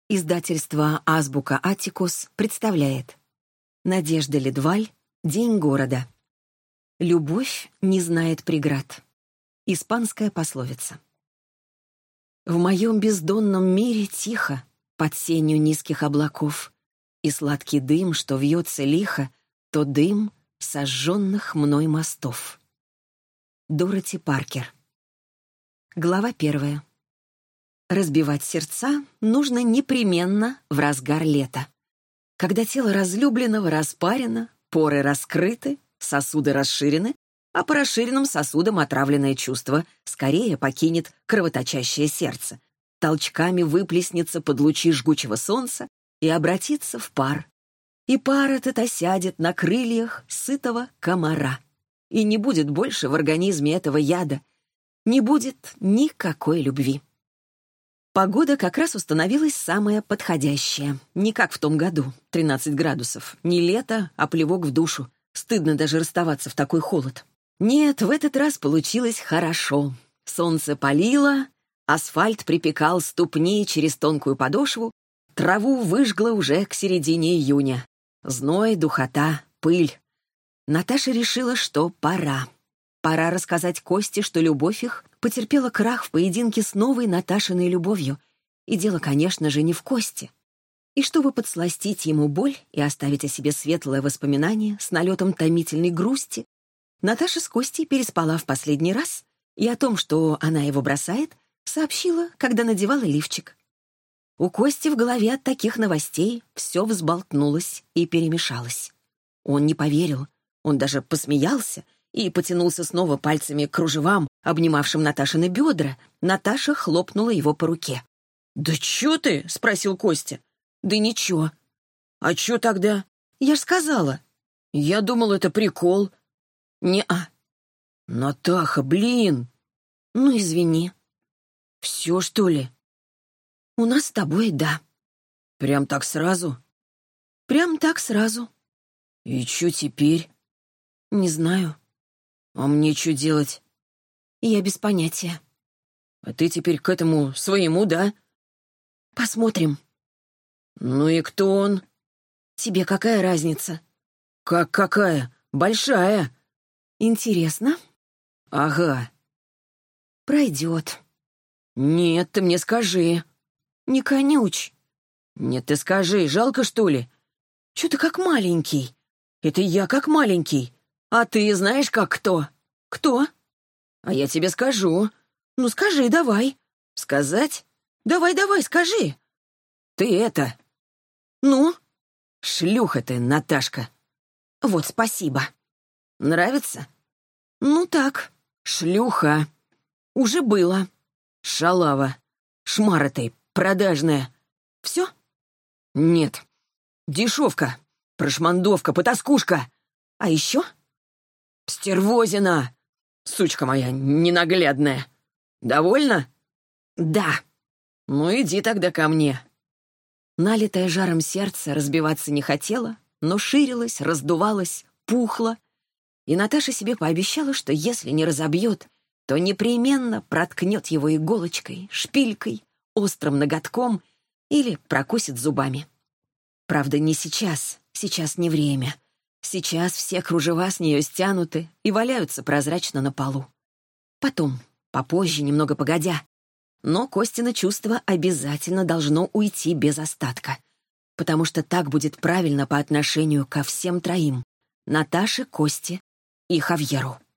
Издательство «Азбука Аттикус» представляет Надежда Ледваль «День города». Любовь не знает преград. Испанская пословица. В моем бездонном мире тихо, под сенью низких облаков, и сладкий дым, что вьется лихо, то дым сожженных мной мостов. Дороти Паркер. Глава 1. Разбивать сердца нужно непременно в разгар лета. Когда тело разлюбленного распарено, поры раскрыты, сосуды расширены, а по расширенным сосудам отравленное чувство скорее покинет кровоточащее сердце, толчками выплеснется под лучи жгучего солнца и обратится в пар. И пар этот осядет на крыльях сытого комара. И не будет больше в организме этого яда, не будет никакой любви. Погода как раз установилась самая подходящая. Не как в том году, 13 градусов. Не лето, а плевок в душу. Стыдно даже расставаться в такой холод. Нет, в этот раз получилось хорошо. Солнце палило, асфальт припекал ступни через тонкую подошву, траву выжгло уже к середине июня. Зной, духота, пыль. Наташа решила, что пора. Пора рассказать Косте, что любовь их потерпела крах в поединке с новой Наташиной любовью. И дело, конечно же, не в Косте. И чтобы подсластить ему боль и оставить о себе светлое воспоминание с налетом томительной грусти, Наташа с Костей переспала в последний раз и о том, что она его бросает, сообщила, когда надевала лифчик. У Кости в голове от таких новостей все взболтнулось и перемешалось. Он не поверил, он даже посмеялся и потянулся снова пальцами к кружевам, обнимавшим Наташины бедра. Наташа хлопнула его по руке. «Да чё ты?» — спросил Костя. «Да ничего». «А чё тогда?» «Я ж сказала». «Я думал, это прикол». «Не-а». «Натаха, блин!» «Ну, извини». «Все, что ли?» «У нас с тобой, да». «Прям так сразу?» «Прям так сразу». «И чё теперь?» «Не знаю». «А мне что делать?» «Я без понятия». «А ты теперь к этому своему, да?» «Посмотрим». «Ну и кто он?» «Тебе какая разница?» «Как какая? Большая». «Интересно?» «Ага». «Пройдет». «Нет, ты мне скажи». «Не конючь». «Нет, ты скажи, жалко, что ли?» «Чё ты как маленький?» «Это я как маленький. А ты знаешь, как кто?» «Кто?» «А я тебе скажу». «Ну скажи, давай». «Сказать?» «Давай, скажи». «Ты это...» «Ну?» «Шлюха ты, Наташка». «Вот спасибо». «Нравится?» «Ну так». «Шлюха». «Уже было». «Шалава. Шмара ты, продажная». «Все?» «Нет. Дешевка. Прошмандовка, потаскушка. А еще?» «Стервозина. Сучка моя ненаглядная. Довольна?» «Да». «Ну, иди тогда ко мне». Налитое жаром сердце разбиваться не хотело, но ширилось, раздувалось, пухло. И Наташа себе пообещала, что если не разобьет, то непременно проткнет его иголочкой, шпилькой, острым ноготком или прокусит зубами. Правда, не сейчас, сейчас не время. Сейчас все кружева с нее стянуты и валяются прозрачно на полу. Потом, попозже, немного погодя. Но Костино чувство обязательно должно уйти без остатка, потому что так будет правильно по отношению ко всем троим — Наташе, Косте и Хавьеру.